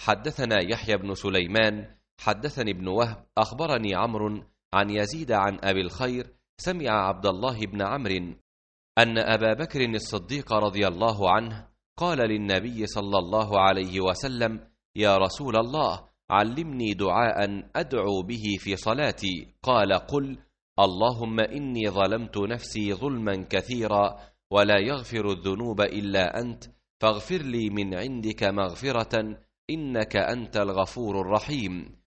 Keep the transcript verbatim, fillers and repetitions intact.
حدثنا يحيى بن سليمان حدثني ابن وهب أخبرني عمرو عن يزيد عن أبي الخير سمع عبد الله بن عمرو أن أبا بكر الصديق رضي الله عنه قال للنبي صلى الله عليه وسلم: يا رسول الله، علمني دعاء أدعو به في صلاتي. قال: قل: اللهم إني ظلمت نفسي ظلما كثيرا ولا يغفر الذنوب إلا أنت، فاغفر لي من عندك مغفرة إنك أنت الغفور الرحيم.